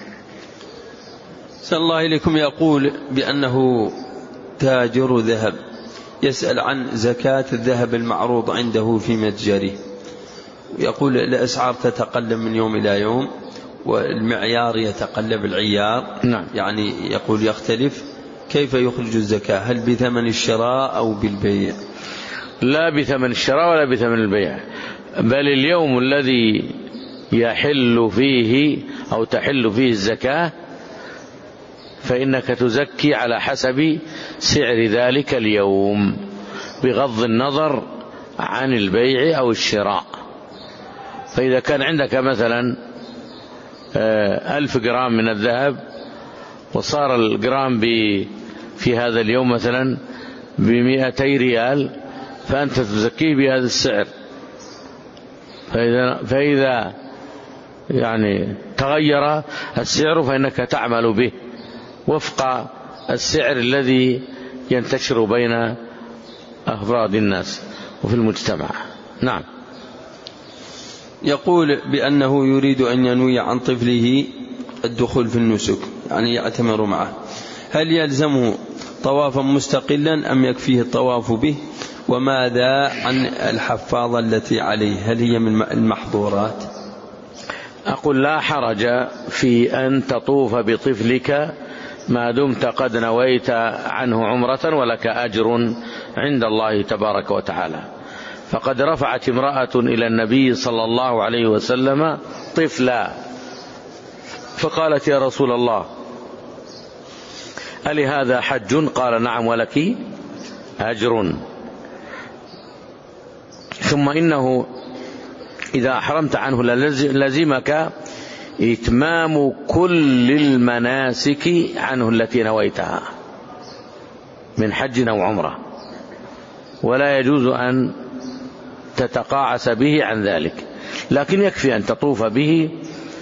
صلى الله إليكم يقول بأنه تاجر ذهب، يسأل عن زكاة الذهب المعروض عنده في متجره، يقول الأسعار تتقلب من يوم إلى يوم والمعيار يتقلب العيار. نعم. يعني يقول يختلف، كيف يخرج الزكاة؟ هل بثمن الشراء أو بالبيع؟ لا بثمن الشراء ولا بثمن البيع، بل اليوم الذي يحل فيه أو تحل فيه الزكاة فإنك تزكي على حسب سعر ذلك اليوم بغض النظر عن البيع أو الشراء. فإذا كان عندك مثلا ألف جرام من الذهب وصار الجرام في هذا اليوم مثلا بمئتي ريال، فأنت تزكيه بهذا السعر. فإذا, فإذا يعني تغير السعر فإنك تعمل به وفق السعر الذي ينتشر بين أفراد الناس وفي المجتمع. نعم. يقول بأنه يريد أن ينوي عن طفله الدخول في النسك، يعني يعتمر معه، هل يلزمه طوافا مستقلا أم يكفيه الطواف به؟ وماذا عن الحفاظة التي عليه، هل هي من المحظورات؟ أقول لا حرج في أن تطوف بطفلك ما دمت قد نويت عنه عمرة، ولك أجر عند الله تبارك وتعالى. فقد رفعت امرأة إلى النبي صلى الله عليه وسلم طفلا، فقالت يا رسول الله ألي هذا حج؟ قال نعم ولك أجر. ثم إنه إذا أحرمت عنه لزمك إتمام كل المناسك عنه التي نويتها من حج أو عمرة، ولا يجوز أن تتقاعس به عن ذلك، لكن يكفي أن تطوف به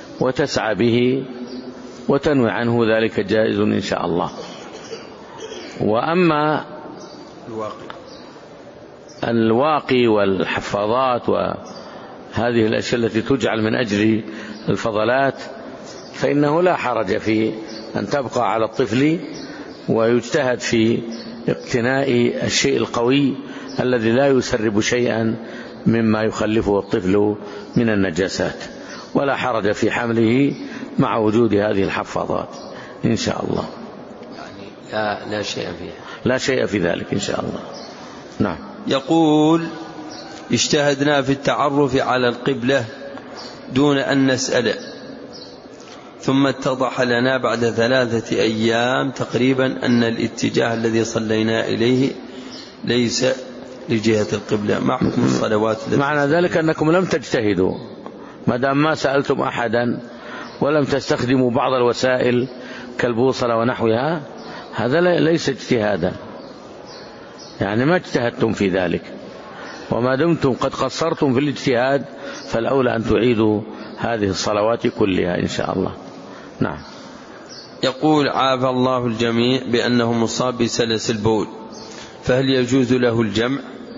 وتسعى به وتنوي عنه، ذلك جائز إن شاء الله. وأما الواقي الواقي والحفاظات وهذه الأشياء التي تجعل من أجل الفضلات فإنه لا حرج في أن تبقى على الطفل ويجتهد في اقتناء الشيء القوي الذي لا يسرب شيئا مما يخلفه الطفل من النجاسات، ولا حرج في حمله مع وجود هذه الحفاظات إن شاء الله. يعني لا, لا شيء فيها، لا شيء في ذلك إن شاء الله. نعم. يقول: اجتهدنا في التعرف على القبلة دون أن نسأل، ثم اتضح لنا بعد ثلاثة أيام تقريبا أن الاتجاه الذي صلينا إليه ليس لجهة القبلة. ما حكم الصلوات؟ معنى ذلك أنكم لم تجتهدوا، ما دام ما سألتم أحدا ولم تستخدموا بعض الوسائل كالبوصلة ونحوها، هذا ليس اجتهادا، يعني ما اجتهدتم في ذلك. وما دمتم قد قصرتم في الاجتهاد فالأولى أن تعيدوا هذه الصلوات كلها إن شاء الله. نعم. يقول: عافى الله الجميع بأنه مصاب بسلس البول، فهل يجوز له الجمع؟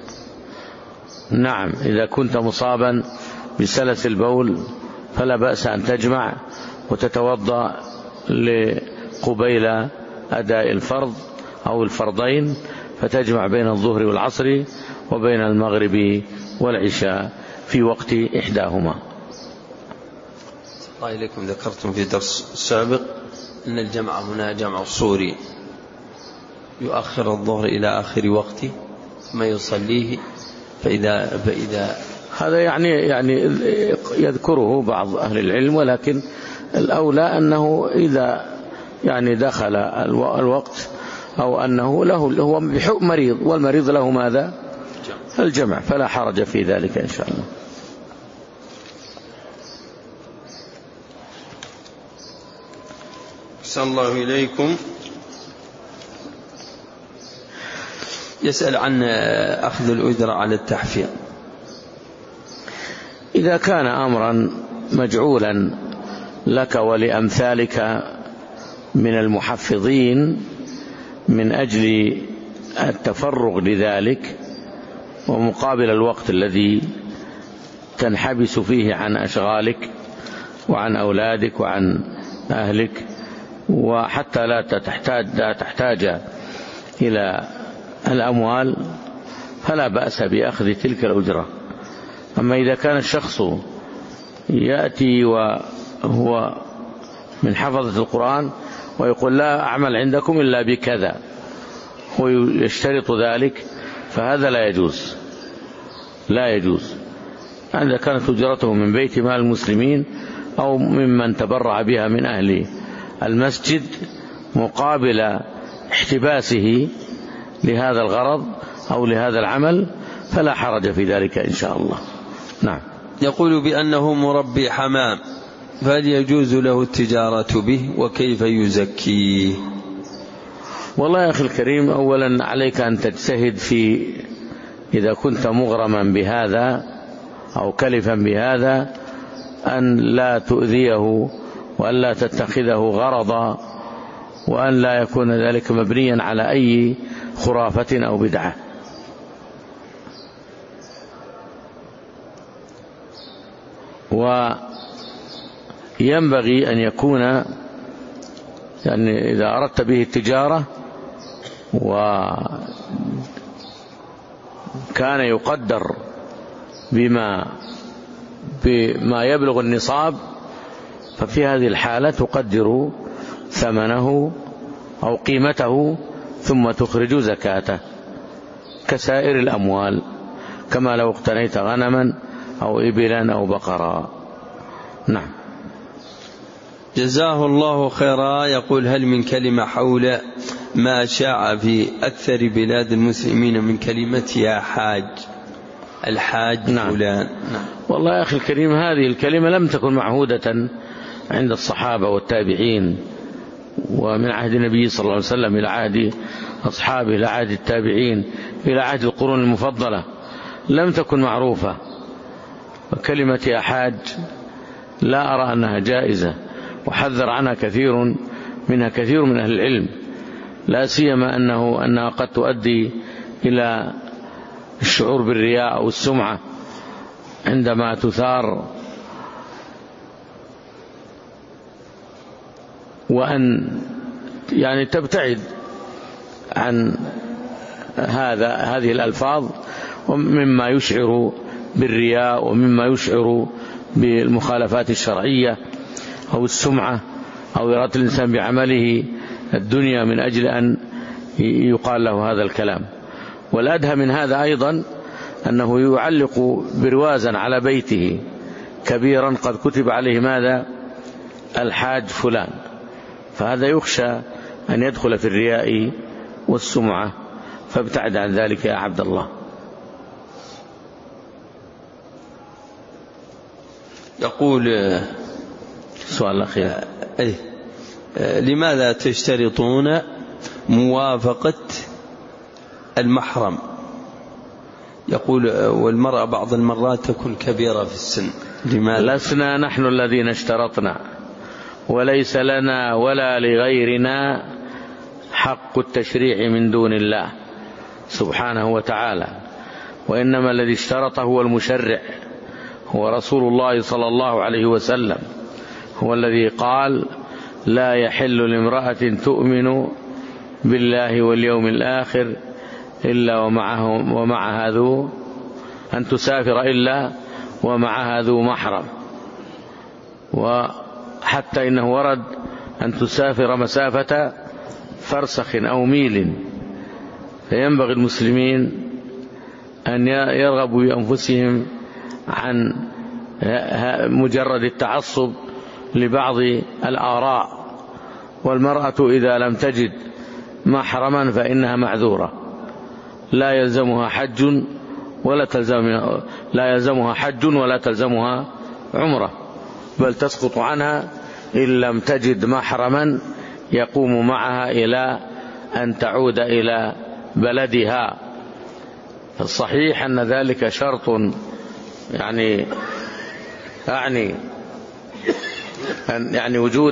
نعم، إذا كنت مصابا بسلس البول فلا بأس أن تجمع وتتوضأ لقبيل أداء الفرض أو الفرضين، فتجمع بين الظهر والعصر وبين المغرب والعشاء في وقت إحداهما. الله إليكم، ذكرتم في درس السابق أن الجمع هنا جمع صوري، يؤخر الظهر إلى آخر وقته ثم يصليه، فإذا, فإذا هذا يعني يعني يذكره بعض أهل العلم، ولكن الأولى أنه إذا يعني دخل الوقت أو أنه له هو بحق مريض والمريض له ماذا؟ الجمع، فلا حرج في ذلك إن شاء الله. أحسن الله إليكم. يسأل عن أخذ الأجرة على التحفيظ. إذا كان أمرا مجعولا لك ولأمثالك من المحفظين من أجل التفرغ لذلك ومقابل الوقت الذي تنحبس فيه عن أشغالك وعن أولادك وعن أهلك، وحتى لا تحتاج, لا تحتاج إلى الأموال، فلا بأس بأخذ تلك الأجرة. أما إذا كان الشخص يأتي وهو من حفظة القرآن ويقول لا أعمل عندكم إلا بكذا ويشترط ذلك، فهذا لا يجوز، لا يجوز. إذا كانت أجرته من بيت مال المسلمين أو ممن تبرع بها من أهل المسجد مقابل احتباسه لهذا الغرض أو لهذا العمل، فلا حرج في ذلك إن شاء الله. نعم. يقول بأنه مربي حمام، فهل يجوز له التجارة به وكيف يزكيه؟ والله يا أخي الكريم، أولا عليك أن تجتهد في إذا كنت مغرما بهذا أو كلفا بهذا أن لا تؤذيه وأن لا تتخذه غرضا، وأن لا يكون ذلك مبنيا على أي خرافة أو بدعة. وينبغي أن يكون يعني إذا أردت به التجارة وكان يقدر بما بما يبلغ النصاب، ففي هذه الحالة تقدر ثمنه أو قيمته ثم تخرج زكاته كسائر الأموال، كما لو اقتنيت غنما أو إبلا أو بقرا. نعم. جزاه الله خيرا. يقول: هل من كلمة حول ما شاع في أكثر بلاد المسلمين من كلمة يا حاج الحاج نعم. فلان؟ نعم. والله يا أخي الكريم، هذه الكلمة لم تكن معهودة عند الصحابة والتابعين، ومن عهد النبي صلى الله عليه وسلم إلى عهد أصحابه إلى عهد التابعين إلى عهد القرون المفضلة لم تكن معروفة. وكلمة يا حاج لا أرى أنها جائزة، وحذر عنها كثير منها كثير من أهل العلم، لا سيما أنه أنها قد تؤدي إلى الشعور بالرياء أو السمعة عندما تثار، وأن يعني تبتعد عن هذا هذه الألفاظ ومما يشعر بالرياء ومما يشعر بالمخالفات الشرعية أو السمعة أو إرادة الإنسان بعمله الدنيا من أجل أن يقال له هذا الكلام. والأدهى من هذا أيضا أنه يعلق بروازا على بيته كبيرا قد كتب عليه ماذا؟ الحاج فلان، فهذا يخشى أن يدخل في الرياء والسمعة، فابتعد عن ذلك يا عبد الله. يقول سؤال الأخير: أي لماذا تشترطون موافقة المحرم؟ يقول والمرأة بعض المرات تكون كبيرة في السن، لماذا؟ لسنا نحن الذين اشترطنا، وليس لنا ولا لغيرنا حق التشريع من دون الله سبحانه وتعالى، وإنما الذي اشترط هو المشرع، هو رسول الله صلى الله عليه وسلم، هو الذي قال: لا يحل لامرأة تؤمن بالله واليوم الآخر إلا ومعه ومعها ذو أن تسافر إلا ومعها ذو محرم، وحتى إنه ورد أن تسافر مسافة فرسخ أو ميل. فينبغي المسلمين أن يرغبوا بأنفسهم عن مجرد التعصب لبعض الآراء. والمرأة إذا لم تجد محرما فإنها معذورة، لا يلزمها حج ولا تلزمها لا يلزمها حج ولا تلزمها عمرة، بل تسقط عنها إن لم تجد محرما يقوم معها إلى أن تعود إلى بلدها. الصحيح أن ذلك شرط، يعني يعني يعني وجود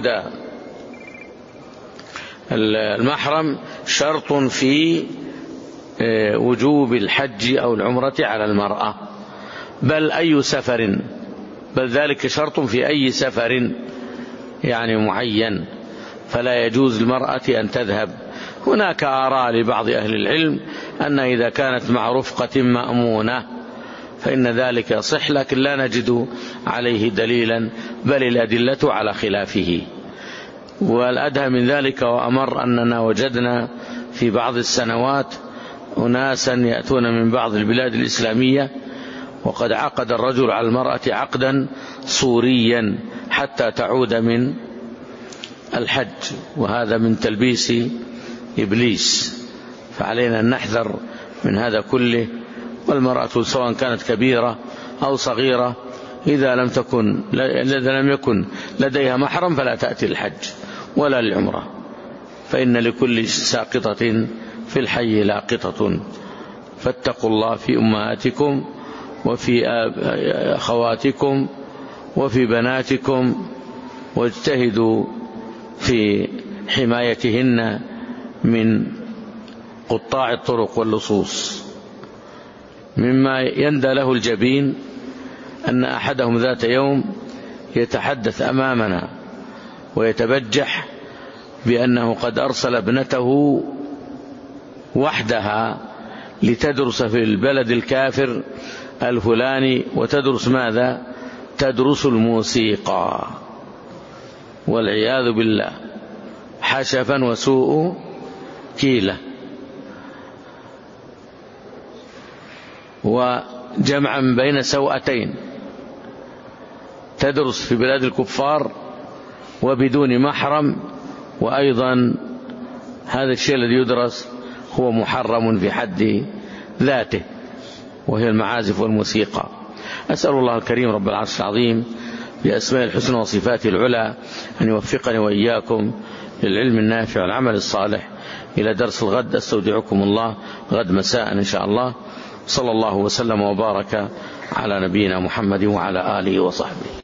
المحرم شرط في وجوب الحج أو العمرة على المرأة، بل أي سفر، بل ذلك شرط في أي سفر يعني معين، فلا يجوز للمرأة أن تذهب. هناك آراء لبعض أهل العلم أن إذا كانت مع رفقة مأمونة فإن ذلك يصح، لكن لا نجد عليه دليلا، بل الأدلة على خلافه. والأدهى من ذلك وأمر أننا وجدنا في بعض السنوات أناسا يأتون من بعض البلاد الإسلامية وقد عقد الرجل على المرأة عقدا صوريا حتى تعود من الحج، وهذا من تلبيس إبليس، فعلينا أن نحذر من هذا كله. والمرأة سواء كانت كبيرة أو صغيرة إذا لم تكن إذا لم يكن لديها محرم فلا تأتي الحج ولا العمرة، فإن لكل ساقطة في الحي لاقطة. فاتقوا الله في أمهاتكم وفي أخواتكم وفي بناتكم، واجتهدوا في حمايتهن من قطاع الطرق واللصوص. مما يندى له الجبين أن أحدهم ذات يوم يتحدث أمامنا ويتبجح بأنه قد أرسل ابنته وحدها لتدرس في البلد الكافر الفلاني، وتدرس ماذا؟ تدرس الموسيقى، والعياذ بالله، حشفا وسوء كيلة، وجمعا بين سوءتين، تدرس في بلاد الكفار وبدون محرم، وأيضا هذا الشيء الذي يدرس هو محرم في حد ذاته، وهي المعازف والموسيقى. أسأل الله الكريم رب العرش العظيم بأسماء الحسنى وصفاته العلى أن يوفقني وإياكم للعلم النافع والعمل الصالح. إلى درس الغد، أستودعكم الله، غد مساء إن شاء الله. صلى الله وسلم وبارك على نبينا محمد وعلى آله وصحبه.